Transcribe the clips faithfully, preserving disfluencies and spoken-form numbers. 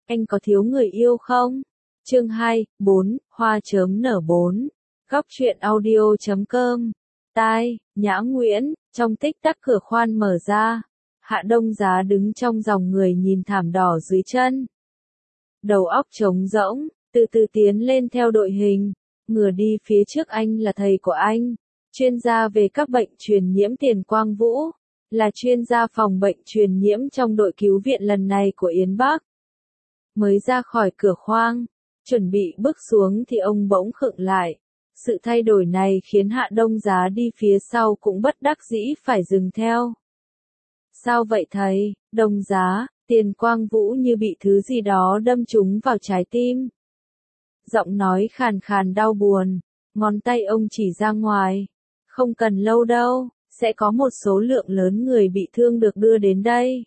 Anh có thiếu người yêu không? Chương hai, bốn, hoa chớm nở bốn. Góc truyện audio chấm com. Tai, Nhã Nguyễn, trong tích tắc cửa khoan mở ra. Hạ Đông Giá đứng trong dòng người nhìn thảm đỏ dưới chân. Đầu óc trống rỗng, từ từ tiến lên theo đội hình. Ngửa đi phía trước anh là thầy của anh, chuyên gia về các bệnh truyền nhiễm Tiền Quang Vũ, là chuyên gia phòng bệnh truyền nhiễm trong đội cứu viện lần này của Yến Bắc. Mới ra khỏi cửa khoang, chuẩn bị bước xuống thì ông bỗng khựng lại. Sự thay đổi này khiến Hạ Đông Giá đi phía sau cũng bất đắc dĩ phải dừng theo. Sao vậy thầy? Đông Giá, Tiền Quang Vũ như bị thứ gì đó đâm trúng vào trái tim. Giọng nói khàn khàn đau buồn, ngón tay ông chỉ ra ngoài. Không cần lâu đâu, sẽ có một số lượng lớn người bị thương được đưa đến đây.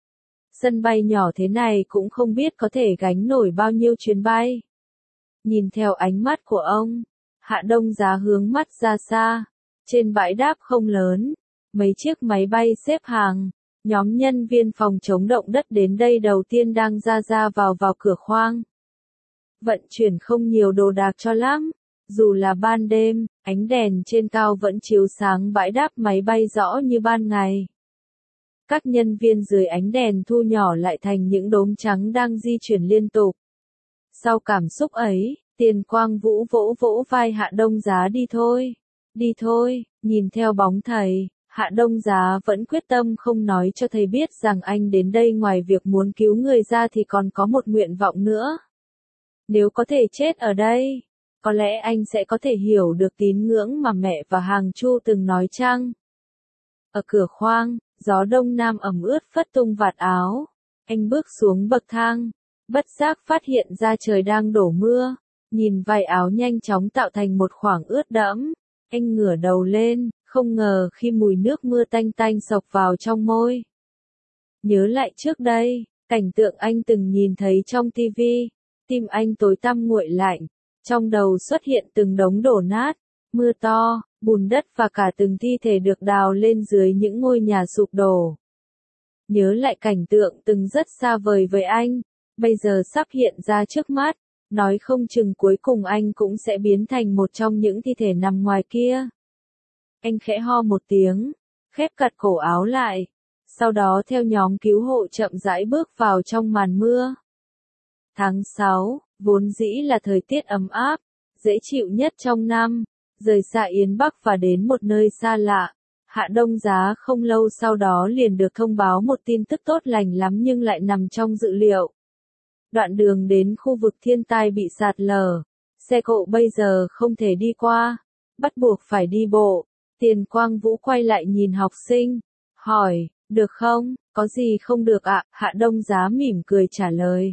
Sân bay nhỏ thế này cũng không biết có thể gánh nổi bao nhiêu chuyến bay. Nhìn theo ánh mắt của ông, Hạ Đông Giá hướng mắt ra xa. Trên bãi đáp không lớn, mấy chiếc máy bay xếp hàng. Nhóm nhân viên phòng chống động đất đến đây đầu tiên đang ra ra vào vào cửa khoang. Vận chuyển không nhiều đồ đạc cho lắm. Dù là ban đêm, ánh đèn trên cao vẫn chiếu sáng bãi đáp máy bay rõ như ban ngày. Các nhân viên dưới ánh đèn thu nhỏ lại thành những đốm trắng đang di chuyển liên tục. Sau cảm xúc ấy, Tiền Quang Vũ vỗ vỗ vai Hạ Đông Giá đi thôi, đi thôi, nhìn theo bóng thầy, Hạ Đông Giá vẫn quyết tâm không nói cho thầy biết rằng anh đến đây ngoài việc muốn cứu người ra thì còn có một nguyện vọng nữa. Nếu có thể chết ở đây, có lẽ anh sẽ có thể hiểu được tín ngưỡng mà mẹ và Hàng Chu từng nói chăng? Ở cửa khoang, gió đông nam ẩm ướt phất tung vạt áo. Anh bước xuống bậc thang, bất giác phát hiện ra trời đang đổ mưa. Nhìn vải áo nhanh chóng tạo thành một khoảng ướt đẫm. Anh ngửa đầu lên, không ngờ khi mùi nước mưa tanh tanh xộc vào trong môi. Nhớ lại trước đây, cảnh tượng anh từng nhìn thấy trong tivi, tim anh tối tăm nguội lạnh. Trong đầu xuất hiện từng đống đổ nát, mưa to, bùn đất và cả từng thi thể được đào lên dưới những ngôi nhà sụp đổ. Nhớ lại cảnh tượng từng rất xa vời với anh, bây giờ sắp hiện ra trước mắt, nói không chừng cuối cùng anh cũng sẽ biến thành một trong những thi thể nằm ngoài kia. Anh khẽ ho một tiếng, khép chặt cổ áo lại, sau đó theo nhóm cứu hộ chậm rãi bước vào trong màn mưa. Tháng sáu, vốn dĩ là thời tiết ấm áp, dễ chịu nhất trong năm, rời xa Yến Bắc và đến một nơi xa lạ. Hạ Đông Giá không lâu sau đó liền được thông báo một tin tức tốt lành lắm nhưng lại nằm trong dự liệu. Đoạn đường đến khu vực thiên tai bị sạt lở, xe cộ bây giờ không thể đi qua, bắt buộc phải đi bộ. Tiền Quang Vũ quay lại nhìn học sinh, hỏi, được không, có gì không được ạ? Hạ Đông Giá mỉm cười trả lời.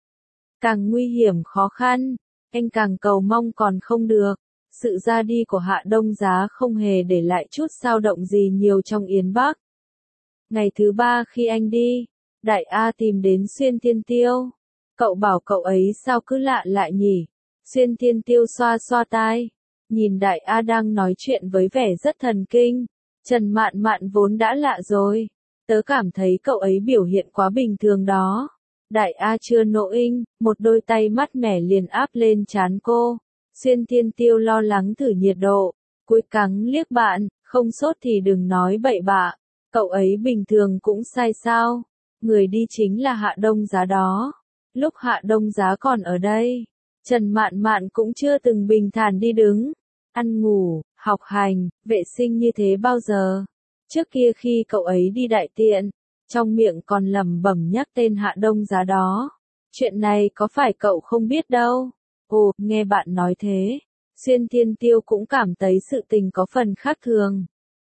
Càng nguy hiểm khó khăn, anh càng cầu mong còn không được. Sự ra đi của Hạ Đông Giá không hề để lại chút dao động gì nhiều trong Yến Bắc. Ngày thứ ba khi anh đi, Đại A tìm đến Xuyên Thiên Tiêu. Cậu bảo cậu ấy sao cứ lạ lại nhỉ? Xuyên Thiên Tiêu xoa xoa tai, nhìn Đại A đang nói chuyện với vẻ rất thần kinh. Trần Mạn Mạn vốn đã lạ rồi, tớ cảm thấy cậu ấy biểu hiện quá bình thường đó. Đại A chưa nộ inh, một đôi tay mát mẻ liền áp lên trán cô. Xuyên Thiên Tiêu lo lắng thử nhiệt độ, cúi cắn liếc bạn, không sốt thì đừng nói bậy bạ. Cậu ấy bình thường cũng sai sao? Người đi chính là Hạ Đông Giá đó. Lúc Hạ Đông Giá còn ở đây, Trần Mạn Mạn cũng chưa từng bình thản đi đứng, ăn ngủ, học hành, vệ sinh như thế bao giờ. Trước kia khi cậu ấy đi đại tiện, trong miệng còn lẩm bẩm nhắc tên Hạ Đông Giá đó. Chuyện này có phải cậu không biết đâu? Ồ, nghe bạn nói thế, Xuyên Thiên Tiêu cũng cảm thấy sự tình có phần khác thường.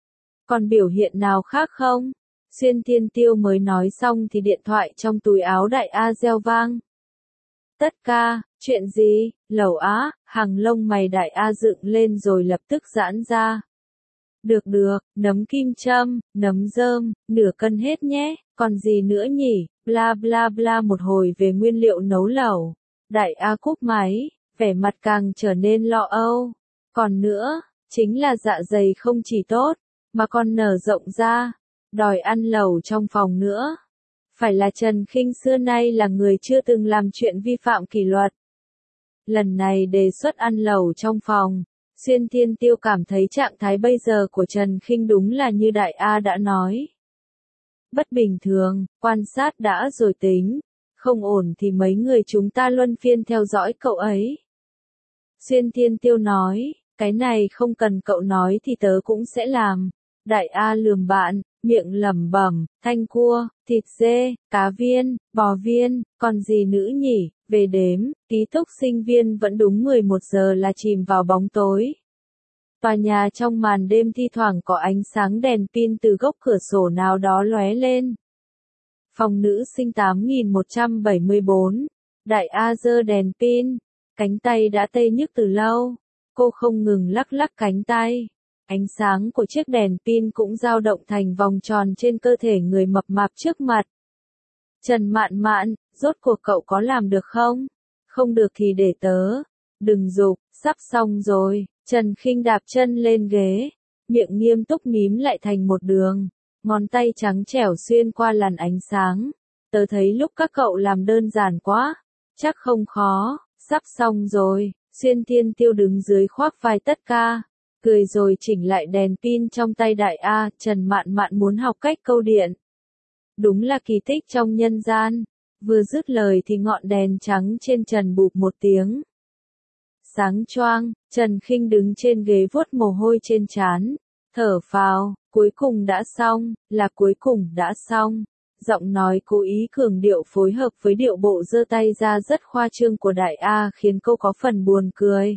Còn biểu hiện nào khác không? Xuyên Thiên Tiêu mới nói xong thì điện thoại trong túi áo Đại A reo vang. Tất ca, chuyện gì? Lẩu á, hàng lông mày Đại A dựng lên rồi lập tức giãn ra. Được được, nấm kim châm, nấm rơm, nửa cân hết nhé, còn gì nữa nhỉ? Bla bla bla một hồi về nguyên liệu nấu lẩu. Đại A cúp máy, vẻ mặt càng trở nên lo âu. Còn nữa, chính là dạ dày không chỉ tốt, mà còn nở rộng ra, đòi ăn lẩu trong phòng nữa. Phải là Trần Khinh xưa nay là người chưa từng làm chuyện vi phạm kỷ luật. Lần này đề xuất ăn lẩu trong phòng, Xuyên Thiên Tiêu cảm thấy trạng thái bây giờ của Trần Khinh đúng là như Đại A đã nói. Bất bình thường, quan sát đã rồi tính, không ổn thì mấy người chúng ta luân phiên theo dõi cậu ấy. Xuyên Thiên Tiêu nói, cái này không cần cậu nói thì tớ cũng sẽ làm. Đại A lườm bạn, miệng lẩm bẩm, thanh cua, thịt dê, cá viên, bò viên, còn gì nữa nhỉ, về đếm, ký túc sinh viên vẫn đúng mười một giờ là chìm vào bóng tối. Tòa nhà trong màn đêm thi thoảng có ánh sáng đèn pin từ góc cửa sổ nào đó lóe lên. Phòng nữ sinh tám nghìn một trăm bảy mươi bốn, Đại A giơ đèn pin, cánh tay đã tê nhức từ lâu, cô không ngừng lắc lắc cánh tay. Ánh sáng của chiếc đèn pin cũng dao động thành vòng tròn trên cơ thể người mập mạp trước mặt. Trần Mạn Mạn, rốt cuộc cậu có làm được không? Không được thì để tớ. Đừng giục, sắp xong rồi. Trần Khinh đạp chân lên ghế, miệng nghiêm túc mím lại thành một đường, ngón tay trắng trẻo xuyên qua làn ánh sáng. Tớ thấy lúc các cậu làm đơn giản quá, chắc không khó, sắp xong rồi. Xuyên Thiên Tiêu đứng dưới khoác vai Tất Ca, cười rồi chỉnh lại đèn pin trong tay Đại A. Trần Mạn Mạn muốn học cách câu điện. Đúng là kỳ tích trong nhân gian. Vừa dứt lời thì ngọn đèn trắng trên trần bụp một tiếng. Sáng choang, Trần Khinh đứng trên ghế vuốt mồ hôi trên trán, thở phào, cuối cùng đã xong, là cuối cùng đã xong. Giọng nói cố ý cường điệu phối hợp với điệu bộ giơ tay ra rất khoa trương của Đại A khiến cô có phần buồn cười.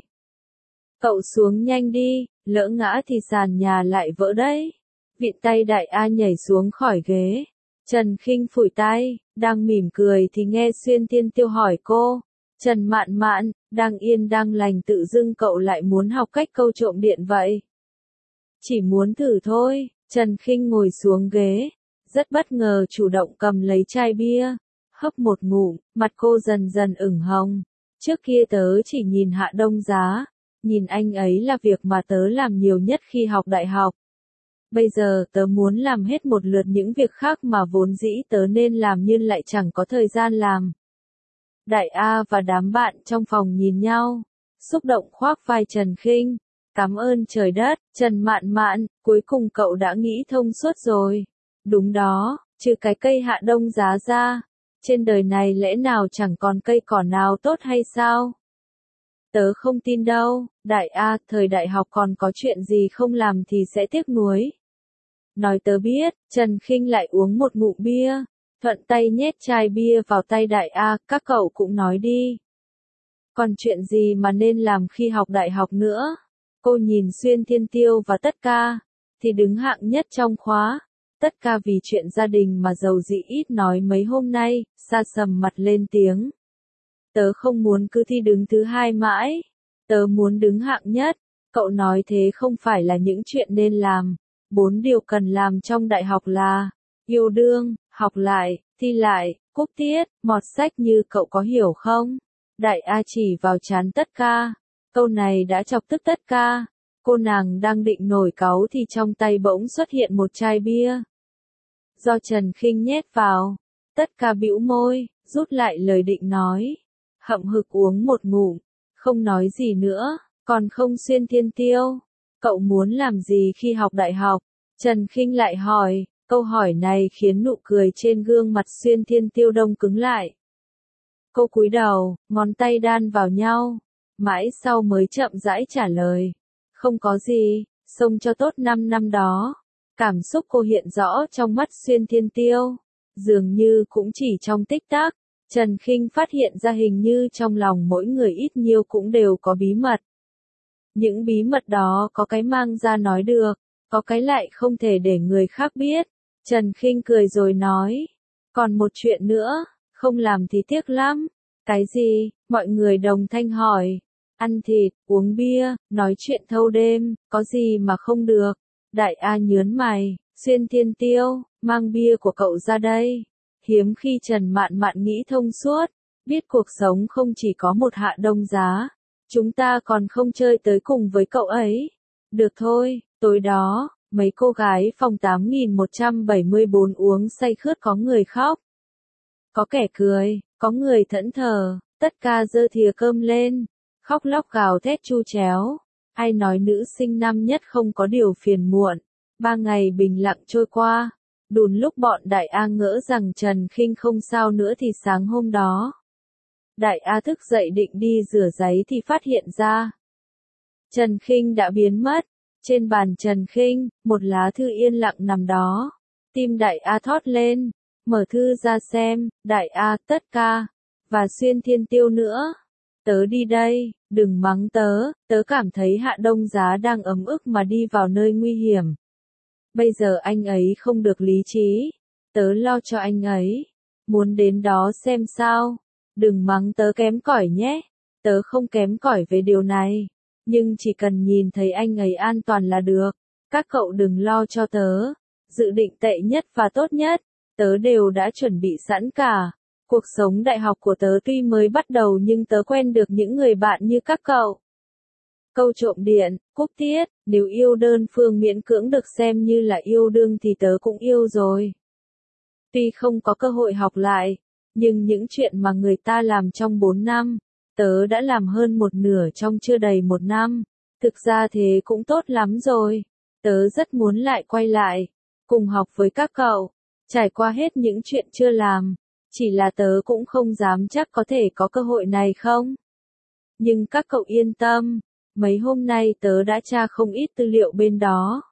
Cậu xuống nhanh đi, lỡ ngã thì sàn nhà lại vỡ đấy. Vịn tay Đại A nhảy xuống khỏi ghế. Trần Khinh phủi tay, đang mỉm cười thì nghe Xuyên Thiên Tiêu hỏi cô. Trần Mạn Mạn, đang yên đang lành tự dưng cậu lại muốn học cách câu trộm điện vậy? Chỉ muốn thử thôi. Trần Khinh ngồi xuống ghế, rất bất ngờ chủ động cầm lấy chai bia, hấp một ngụm, mặt cô dần dần ửng hồng. Trước kia tớ chỉ nhìn Hạ Đông Giá, nhìn anh ấy là việc mà tớ làm nhiều nhất khi học đại học. Bây giờ tớ muốn làm hết một lượt những việc khác mà vốn dĩ tớ nên làm nhưng lại chẳng có thời gian làm. Đại A và đám bạn trong phòng nhìn nhau, xúc động khoác vai Trần Khinh. Cảm ơn trời đất, Trần Mạn Mạn, cuối cùng cậu đã nghĩ thông suốt rồi. Đúng đó, trừ cái cây Hạ Đông Giá ra, trên đời này lẽ nào chẳng còn cây cỏ nào tốt hay sao? Tớ không tin đâu, Đại A, thời đại học còn có chuyện gì không làm thì sẽ tiếc nuối. Nói tớ biết, Trần Khinh lại uống một ngụm bia, thuận tay nhét chai bia vào tay Đại A, các cậu cũng nói đi. Còn chuyện gì mà nên làm khi học đại học nữa? Cô nhìn Xuyên Thiên Tiêu và Tất Ca, thì đứng hạng nhất trong khóa. Tất Ca vì chuyện gia đình mà giàu dĩ ít nói mấy hôm nay, sa sầm mặt lên tiếng. Tớ không muốn cứ thi đứng thứ hai mãi, tớ muốn đứng hạng nhất. Cậu nói thế không phải là những chuyện nên làm. Bốn điều cần làm trong đại học là yêu đương, học lại, thi lại, cúp tiết, mọt sách như cậu có hiểu không? Đại A chỉ vào trán Tất Ca. Câu này đã chọc tức Tất Ca. Cô nàng đang định nổi cáu thì trong tay bỗng xuất hiện một chai bia. Do Trần Khinh nhét vào. Tất Ca bĩu môi, rút lại lời định nói. Hậm hực uống một ngụm, không nói gì nữa. Còn không Xuyên Thiên Tiêu, cậu muốn làm gì khi học đại học? Trần Khinh lại hỏi. Câu hỏi này khiến nụ cười trên gương mặt Xuyên Thiên Tiêu đông cứng lại. Cô cúi đầu, ngón tay đan vào nhau, mãi sau mới chậm rãi trả lời. Không có gì, xông cho tốt năm năm đó. Cảm xúc cô hiện rõ trong mắt Xuyên Thiên Tiêu. Dường như cũng chỉ trong tích tắc, Trần Khinh phát hiện ra hình như trong lòng mỗi người ít nhiều cũng đều có bí mật. Những bí mật đó có cái mang ra nói được, có cái lại không thể để người khác biết. Trần Khinh cười rồi nói, còn một chuyện nữa, không làm thì tiếc lắm. Cái gì? Mọi người đồng thanh hỏi. Ăn thịt, uống bia, nói chuyện thâu đêm, có gì mà không được? Đại A nhớn mày, Xuyên Thiên Tiêu, mang bia của cậu ra đây. Hiếm khi Trần Mạn Mạn nghĩ thông suốt, biết cuộc sống không chỉ có một Hạ Đông Giá. Chúng ta còn không chơi tới cùng với cậu ấy. Được thôi, tối đó, mấy cô gái phòng tám nghìn một trăm bảy mươi bốn uống say khướt có người khóc. Có kẻ cười, có người thẫn thờ, tất cả giơ thìa cơm lên, khóc lóc gào thét chu chéo. Ai nói nữ sinh năm nhất không có điều phiền muộn. Ba ngày bình lặng trôi qua, đùn lúc bọn Đại A ngỡ rằng Trần Khinh không sao nữa thì sáng hôm đó. Đại A thức dậy định đi rửa giấy thì phát hiện ra Trần Khinh đã biến mất. Trên bàn Trần Khinh, một lá thư yên lặng nằm đó. Tim Đại A thót lên, mở thư ra xem, Đại A, tất ca, và Xuyên Thiên Tiêu nữa. Tớ đi đây, đừng mắng tớ, tớ cảm thấy Hạ Đông Giá đang ấm ức mà đi vào nơi nguy hiểm. Bây giờ anh ấy không được lý trí, tớ lo cho anh ấy, muốn đến đó xem sao. Đừng mắng tớ kém cỏi nhé, tớ không kém cỏi về điều này, nhưng chỉ cần nhìn thấy anh ấy an toàn là được. Các cậu đừng lo cho tớ, dự định tệ nhất và tốt nhất, tớ đều đã chuẩn bị sẵn cả. Cuộc sống đại học của tớ tuy mới bắt đầu nhưng tớ quen được những người bạn như các cậu. Câu trộm điện, Cúc Tiết, nếu yêu đơn phương miễn cưỡng được xem như là yêu đương thì tớ cũng yêu rồi. Tuy không có cơ hội học lại, nhưng những chuyện mà người ta làm trong bốn năm, tớ đã làm hơn một nửa trong chưa đầy một năm. Thực ra thế cũng tốt lắm rồi. Tớ rất muốn lại quay lại, cùng học với các cậu, trải qua hết những chuyện chưa làm. Chỉ là tớ cũng không dám chắc có thể có cơ hội này không. Nhưng các cậu yên tâm, mấy hôm nay tớ đã tra không ít tư liệu bên đó.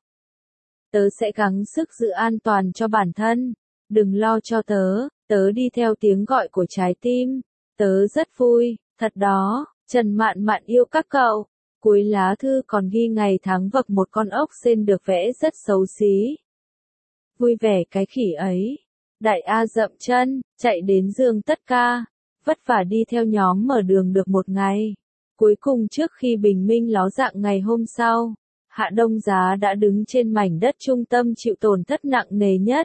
Tớ sẽ gắng sức giữ an toàn cho bản thân, đừng lo cho tớ, tớ đi theo tiếng gọi của trái tim. Tớ rất vui, thật đó, Trần Mạn Mạn yêu các cậu. Cuối lá thư còn ghi ngày tháng vậc một con ốc sên được vẽ rất xấu xí. Vui vẻ cái khỉ ấy. Đại A dậm chân, chạy đến giường tất ca, vất vả đi theo nhóm mở đường được một ngày. Cuối cùng trước khi bình minh ló dạng ngày hôm sau, Hạ Đông Giá đã đứng trên mảnh đất trung tâm chịu tổn thất nặng nề nhất.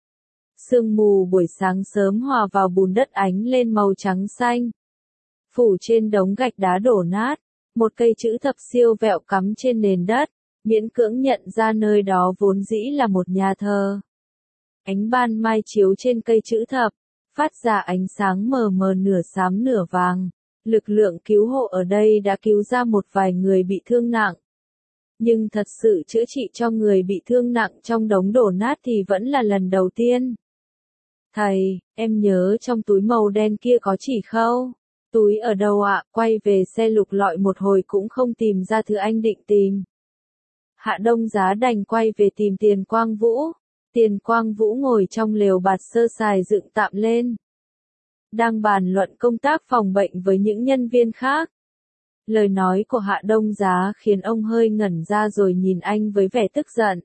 Sương mù buổi sáng sớm hòa vào bùn đất ánh lên màu trắng xanh. Phủ trên đống gạch đá đổ nát, một cây chữ thập siêu vẹo cắm trên nền đất, miễn cưỡng nhận ra nơi đó vốn dĩ là một nhà thờ. Ánh ban mai chiếu trên cây chữ thập, phát ra ánh sáng mờ mờ nửa xám nửa vàng. Lực lượng cứu hộ ở đây đã cứu ra một vài người bị thương nặng. Nhưng thật sự chữa trị cho người bị thương nặng trong đống đổ nát thì vẫn là lần đầu tiên. Thầy, em nhớ trong túi màu đen kia có chỉ khâu. Túi ở đâu ạ? Quay về xe lục lọi một hồi cũng không tìm ra thứ anh định tìm. Hạ Đông Giá đành quay về tìm Tiền Quang Vũ. Tiền Quang Vũ ngồi trong lều bạt sơ sài dựng tạm lên, đang bàn luận công tác phòng bệnh với những nhân viên khác. Lời nói của Hạ Đông Giá khiến ông hơi ngẩn ra rồi nhìn anh với vẻ tức giận.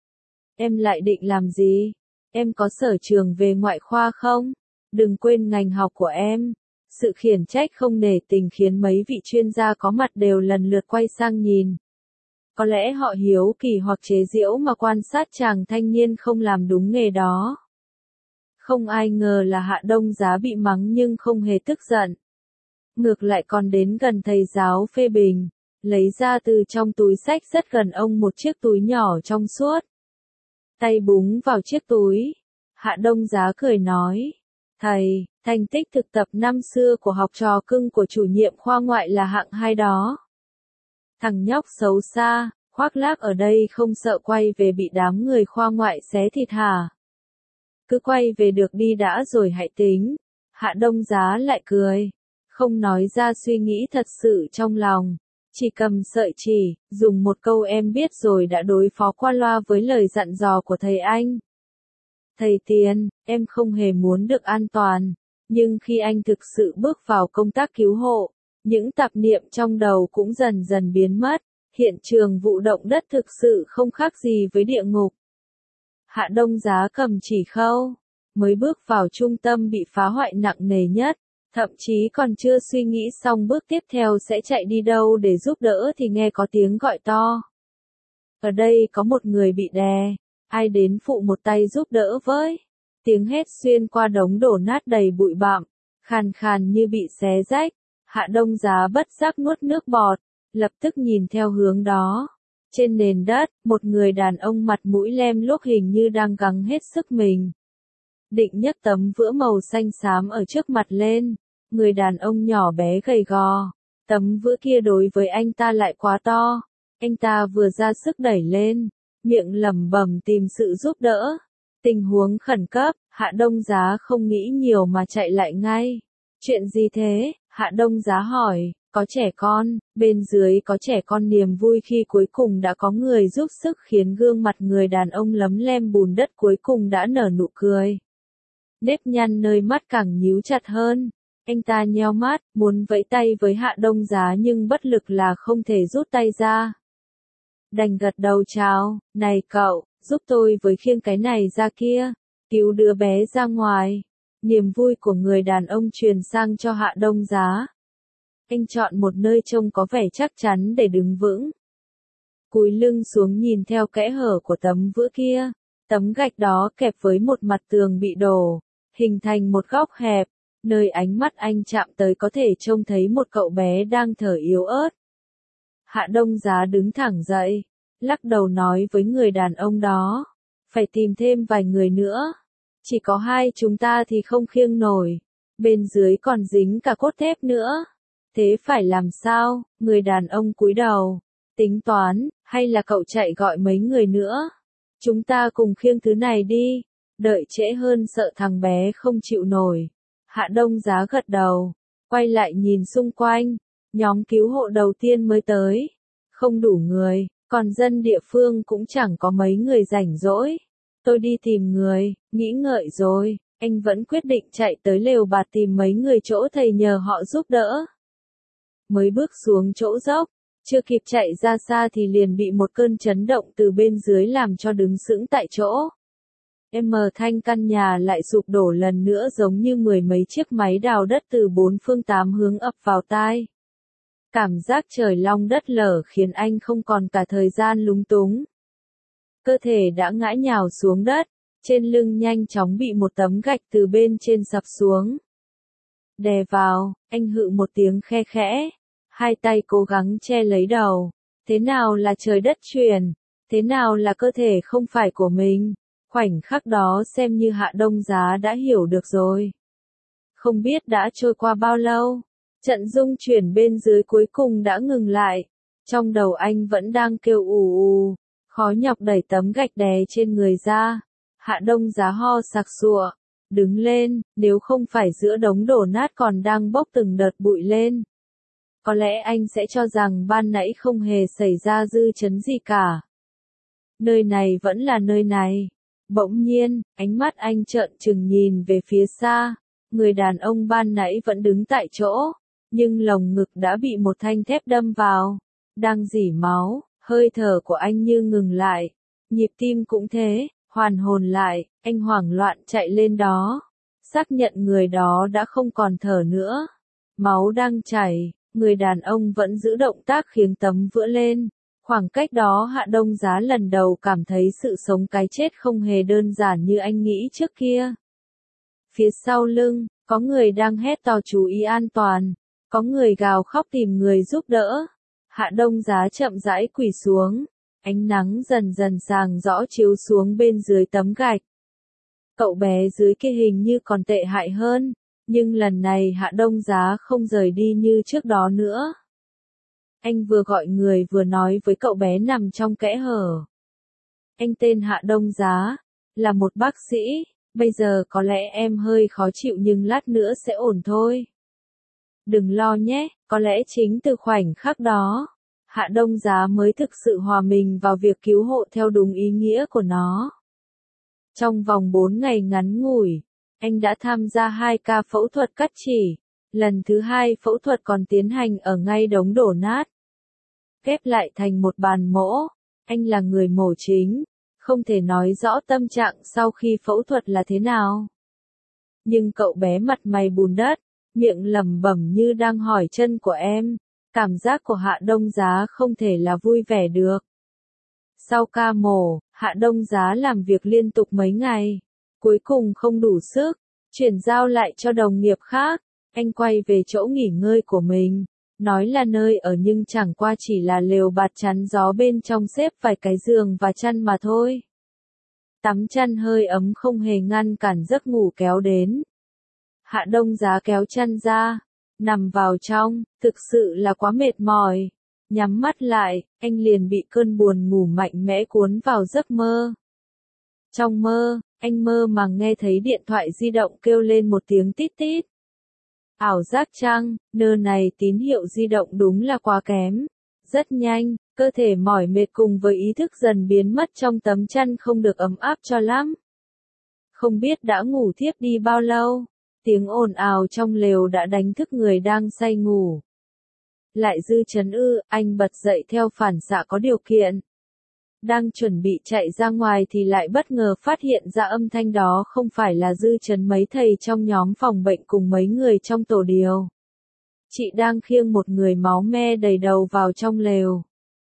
Em lại định làm gì? Em có sở trường về ngoại khoa không? Đừng quên ngành học của em. Sự khiển trách không nể tình khiến mấy vị chuyên gia có mặt đều lần lượt quay sang nhìn. Có lẽ họ hiếu kỳ hoặc chế giễu mà quan sát chàng thanh niên không làm đúng nghề đó. Không ai ngờ là Hạ Đông Giá bị mắng nhưng không hề tức giận. Ngược lại còn đến gần thầy giáo phê bình, lấy ra từ trong túi xách rất gần ông một chiếc túi nhỏ trong suốt. Tay búng vào chiếc túi, Hạ Đông Giá cười nói, thầy, thành tích thực tập năm xưa của học trò cưng của chủ nhiệm khoa ngoại là hạng hai đó. Thằng nhóc xấu xa, khoác lác ở đây không sợ quay về bị đám người khoa ngoại xé thịt hả? Cứ quay về được đi đã rồi hãy tính. Hạ Đông Giá lại cười, không nói ra suy nghĩ thật sự trong lòng, chỉ cầm sợi chỉ, dùng một câu em biết rồi đã đối phó qua loa với lời dặn dò của thầy anh. Thầy Tiền, em không hề muốn được an toàn, nhưng khi anh thực sự bước vào công tác cứu hộ, những tạp niệm trong đầu cũng dần dần biến mất, hiện trường vụ động đất thực sự không khác gì với địa ngục. Hạ Đông Giá cầm chỉ khâu, mới bước vào trung tâm bị phá hoại nặng nề nhất, thậm chí còn chưa suy nghĩ xong bước tiếp theo sẽ chạy đi đâu để giúp đỡ thì nghe có tiếng gọi to. Ở đây có một người bị đè, ai đến phụ một tay giúp đỡ với. Tiếng hét xuyên qua đống đổ nát đầy bụi bặm, khàn khàn như bị xé rách. Hạ Đông Giá bất giác nuốt nước bọt, lập tức nhìn theo hướng đó. Trên nền đất, một người đàn ông mặt mũi lem luốc hình như đang gắng hết sức mình. định nhấc tấm vữa màu xanh xám ở trước mặt lên. Người đàn ông nhỏ bé gầy gò, tấm vữa kia đối với anh ta lại quá to. Anh ta vừa ra sức đẩy lên, miệng lẩm bẩm tìm sự giúp đỡ. Tình huống khẩn cấp, Hạ Đông Giá không nghĩ nhiều mà chạy lại ngay. Chuyện gì thế? Hạ Đông Giá hỏi. Có trẻ con, bên dưới có trẻ con. Niềm vui khi cuối cùng đã có người giúp sức khiến gương mặt người đàn ông lấm lem bùn đất cuối cùng đã nở nụ cười. Nếp nhăn nơi mắt càng nhíu chặt hơn. Anh ta nheo mắt, muốn vẫy tay với Hạ Đông Giá nhưng bất lực là không thể rút tay ra. Đành gật đầu chào, này cậu, giúp tôi với khiêng cái này ra kia, cứu đứa bé ra ngoài. Niềm vui của người đàn ông truyền sang cho Hạ Đông Giá. Anh chọn một nơi trông có vẻ chắc chắn để đứng vững. Cúi lưng xuống nhìn theo kẽ hở của tấm vữa kia. Tấm gạch đó kẹp với một mặt tường bị đổ, hình thành một góc hẹp, nơi ánh mắt anh chạm tới có thể trông thấy một cậu bé đang thở yếu ớt. Hạ Đông Giá đứng thẳng dậy, lắc đầu nói với người đàn ông đó, phải tìm thêm vài người nữa. Chỉ có hai chúng ta thì không khiêng nổi, bên dưới còn dính cả cốt thép nữa. Thế phải làm sao? Người đàn ông cúi đầu, tính toán, hay là cậu chạy gọi mấy người nữa? Chúng ta cùng khiêng thứ này đi, đợi trễ hơn sợ thằng bé không chịu nổi. Hạ Đông Giá gật đầu, quay lại nhìn xung quanh, nhóm cứu hộ đầu tiên mới tới, không đủ người, còn dân địa phương cũng chẳng có mấy người rảnh rỗi. Tôi đi tìm người, nghĩ ngợi rồi, anh vẫn quyết định chạy tới lều bạt tìm mấy người chỗ thầy nhờ họ giúp đỡ. Mới bước xuống chỗ dốc, chưa kịp chạy ra xa thì liền bị một cơn chấn động từ bên dưới làm cho đứng sững tại chỗ. Em thanh căn nhà lại sụp đổ lần nữa giống như mười mấy chiếc máy đào đất từ bốn phương tám hướng ập vào tai. Cảm giác trời long đất lở khiến anh không còn cả thời gian lúng túng. Cơ thể đã ngã nhào xuống đất, trên lưng nhanh chóng bị một tấm gạch từ bên trên sập xuống. Đè vào, anh hự một tiếng khe khẽ, hai tay cố gắng che lấy đầu. Thế nào là trời đất chuyển? Thế nào là cơ thể không phải của mình? Khoảnh khắc đó xem như Hạ Đông Giá đã hiểu được rồi. Không biết đã trôi qua bao lâu, trận rung chuyển bên dưới cuối cùng đã ngừng lại. Trong đầu anh vẫn đang kêu ù ù, khó nhọc đẩy tấm gạch đè trên người ra. Hạ Đông Giá ho sặc sụa, đứng lên, nếu không phải giữa đống đổ nát còn đang bốc từng đợt bụi lên. Có lẽ anh sẽ cho rằng ban nãy không hề xảy ra dư chấn gì cả. Nơi này vẫn là nơi này. Bỗng nhiên, ánh mắt anh trợn trừng nhìn về phía xa. Người đàn ông ban nãy vẫn đứng tại chỗ, nhưng lồng ngực đã bị một thanh thép đâm vào, đang rỉ máu, hơi thở của anh như ngừng lại. Nhịp tim cũng thế, hoàn hồn lại, anh hoảng loạn chạy lên đó, xác nhận người đó đã không còn thở nữa. Máu đang chảy, người đàn ông vẫn giữ động tác khiêng tấm vữa lên. Khoảng cách đó Hạ Đông Giá lần đầu cảm thấy sự sống cái chết không hề đơn giản như anh nghĩ trước kia. Phía sau lưng, có người đang hét to chú ý an toàn, có người gào khóc tìm người giúp đỡ. Hạ Đông Giá chậm rãi quỳ xuống, ánh nắng dần dần ràng rõ chiếu xuống bên dưới tấm gạch. Cậu bé dưới kia hình như còn tệ hại hơn, nhưng lần này Hạ Đông Giá không rời đi như trước đó nữa. Anh vừa gọi người vừa nói với cậu bé nằm trong kẽ hở. Anh tên Hạ Đông Giá, là một bác sĩ, bây giờ có lẽ em hơi khó chịu nhưng lát nữa sẽ ổn thôi. Đừng lo nhé, có lẽ chính từ khoảnh khắc đó, Hạ Đông Giá mới thực sự hòa mình vào việc cứu hộ theo đúng ý nghĩa của nó. Trong vòng bốn ngày ngắn ngủi, anh đã tham gia hai ca phẫu thuật cắt chỉ. Lần thứ hai phẫu thuật còn tiến hành ở ngay đống đổ nát. Ghép lại thành một bàn mổ, anh là người mổ chính, không thể nói rõ tâm trạng sau khi phẫu thuật là thế nào. Nhưng cậu bé mặt mày bùn đất, miệng lẩm bẩm như đang hỏi chân của em, cảm giác của Hạ Đông Giá không thể là vui vẻ được. Sau ca mổ, Hạ Đông Giá làm việc liên tục mấy ngày, cuối cùng không đủ sức, chuyển giao lại cho đồng nghiệp khác. Anh quay về chỗ nghỉ ngơi của mình, nói là nơi ở nhưng chẳng qua chỉ là lều bạt chắn gió bên trong xếp vài cái giường và chăn mà thôi. Tắm chăn hơi ấm không hề ngăn cản giấc ngủ kéo đến. Hạ Đông Giá kéo chăn ra, nằm vào trong, thực sự là quá mệt mỏi. Nhắm mắt lại, anh liền bị cơn buồn ngủ mạnh mẽ cuốn vào giấc mơ. Trong mơ, anh mơ màng nghe thấy điện thoại di động kêu lên một tiếng tít tít. Ảo giác chăng, nơ này tín hiệu di động đúng là quá kém. Rất nhanh, cơ thể mỏi mệt cùng với ý thức dần biến mất trong tấm chăn không được ấm áp cho lắm. Không biết đã ngủ thiếp đi bao lâu, tiếng ồn ào trong lều đã đánh thức người đang say ngủ. Lại Dư Trấn ư, anh bật dậy theo phản xạ có điều kiện. Đang chuẩn bị chạy ra ngoài thì lại bất ngờ phát hiện ra âm thanh đó không phải là Dư Trấn mấy thầy trong nhóm phòng bệnh cùng mấy người trong tổ điều. Chị đang khiêng một người máu me đầy đầu vào trong lều.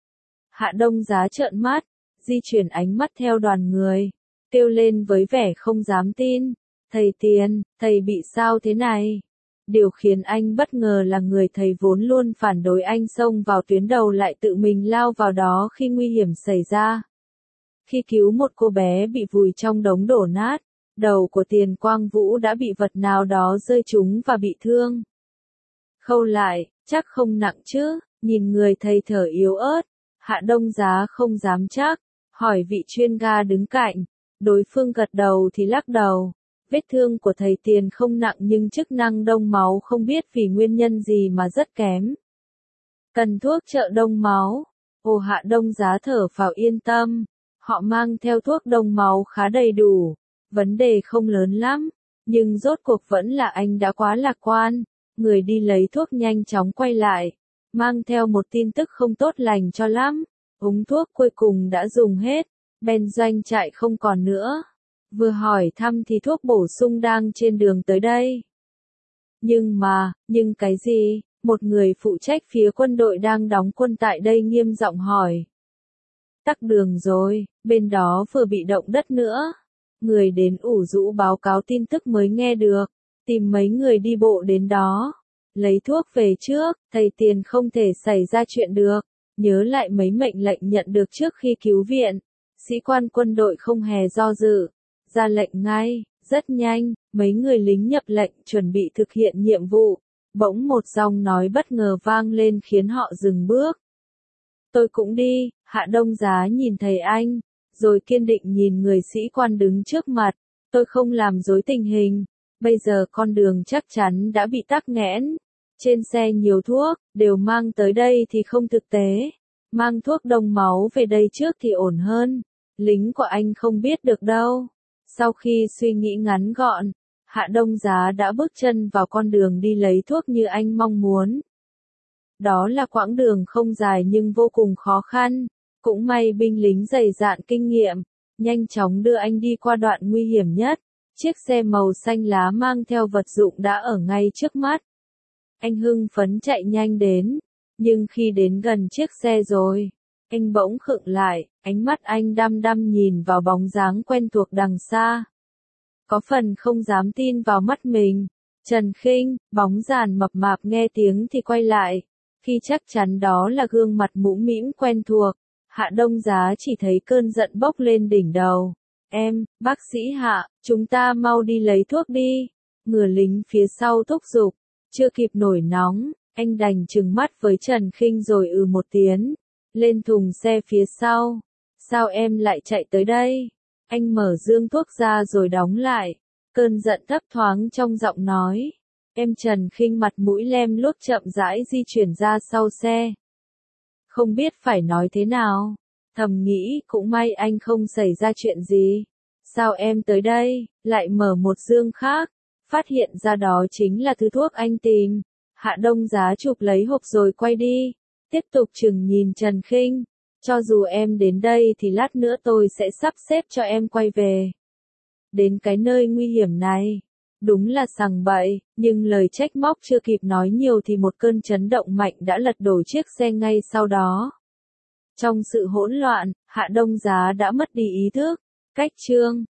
Hạ Đông Giá trợn mắt, di chuyển ánh mắt theo đoàn người, kêu lên với vẻ không dám tin. Thầy Tiền, thầy bị sao thế này? Điều khiến anh bất ngờ là người thầy vốn luôn phản đối anh xông vào tuyến đầu lại tự mình lao vào đó khi nguy hiểm xảy ra. Khi cứu một cô bé bị vùi trong đống đổ nát, đầu của Tiền Quang Vũ đã bị vật nào đó rơi trúng và bị thương. Khâu lại, chắc không nặng chứ, nhìn người thầy thở yếu ớt, Hạ Đông Giá không dám chắc, hỏi vị chuyên gia đứng cạnh, đối phương gật đầu thì lắc đầu. Vết thương của thầy Tiền không nặng nhưng chức năng đông máu không biết vì nguyên nhân gì mà rất kém. Cần thuốc trợ đông máu. Ồ, Hạ Đông Giá thở phào yên tâm. Họ mang theo thuốc đông máu khá đầy đủ. Vấn đề không lớn lắm. Nhưng rốt cuộc vẫn là anh đã quá lạc quan. Người đi lấy thuốc nhanh chóng quay lại. Mang theo một tin tức không tốt lành cho lắm. Uống thuốc cuối cùng đã dùng hết. Bên doanh trại không còn nữa. Vừa hỏi thăm thì thuốc bổ sung đang trên đường tới đây. Nhưng mà, nhưng cái gì? Một người phụ trách phía quân đội đang đóng quân tại đây nghiêm giọng hỏi. Tắc đường rồi, bên đó vừa bị động đất nữa. Người đến ủ rũ báo cáo tin tức mới nghe được. Tìm mấy người đi bộ đến đó. Lấy thuốc về trước, thầy Tiền không thể xảy ra chuyện được. Nhớ lại mấy mệnh lệnh nhận được trước khi cứu viện. Sĩ quan quân đội không hề do dự. Ra lệnh ngay, rất nhanh, mấy người lính nhập lệnh chuẩn bị thực hiện nhiệm vụ. Bỗng một giọng nói bất ngờ vang lên khiến họ dừng bước. Tôi cũng đi, Hạ Đông Giá nhìn thầy anh, rồi kiên định nhìn người sĩ quan đứng trước mặt. Tôi không làm rối tình hình, bây giờ con đường chắc chắn đã bị tắc nghẽn. Trên xe nhiều thuốc, đều mang tới đây thì không thực tế. Mang thuốc đông máu về đây trước thì ổn hơn. Lính của anh không biết được đâu. Sau khi suy nghĩ ngắn gọn, Hạ Đông Giá đã bước chân vào con đường đi lấy thuốc như anh mong muốn. Đó là quãng đường không dài nhưng vô cùng khó khăn. Cũng may binh lính dày dạn kinh nghiệm, nhanh chóng đưa anh đi qua đoạn nguy hiểm nhất. Chiếc xe màu xanh lá mang theo vật dụng đã ở ngay trước mắt. Anh hưng phấn chạy nhanh đến, nhưng khi đến gần chiếc xe rồi, anh bỗng khựng lại, ánh mắt anh đăm đăm nhìn vào bóng dáng quen thuộc đằng xa. Có phần không dám tin vào mắt mình. Trần Khinh, bóng dàn mập mạp nghe tiếng thì quay lại. Khi chắc chắn đó là gương mặt mũm mĩm quen thuộc, Hạ Đông Giá chỉ thấy cơn giận bốc lên đỉnh đầu. Em, bác sĩ Hạ, chúng ta mau đi lấy thuốc đi. Người lính phía sau thúc giục. Chưa kịp nổi nóng, anh đành trừng mắt với Trần Khinh rồi ừ một tiếng. Lên thùng xe phía sau. Sao em lại chạy tới đây? Anh mở dương thuốc ra rồi đóng lại. Cơn giận thấp thoáng trong giọng nói. Em Trần Khinh mặt mũi lem luốc chậm rãi di chuyển ra sau xe. Không biết phải nói thế nào. Thầm nghĩ cũng may anh không xảy ra chuyện gì. Sao em tới đây, lại mở một dương khác. Phát hiện ra đó chính là thứ thuốc anh tìm. Hạ Đông Giá chụp lấy hộp rồi quay đi. Tiếp tục chừng nhìn Trần Khinh. Cho dù em đến đây thì lát nữa tôi sẽ sắp xếp cho em quay về. Đến cái nơi nguy hiểm này. Đúng là sằng bậy, nhưng lời trách móc chưa kịp nói nhiều thì một cơn chấn động mạnh đã lật đổ chiếc xe ngay sau đó. Trong sự hỗn loạn, Hạ Đông Giá đã mất đi ý thức. Cách chương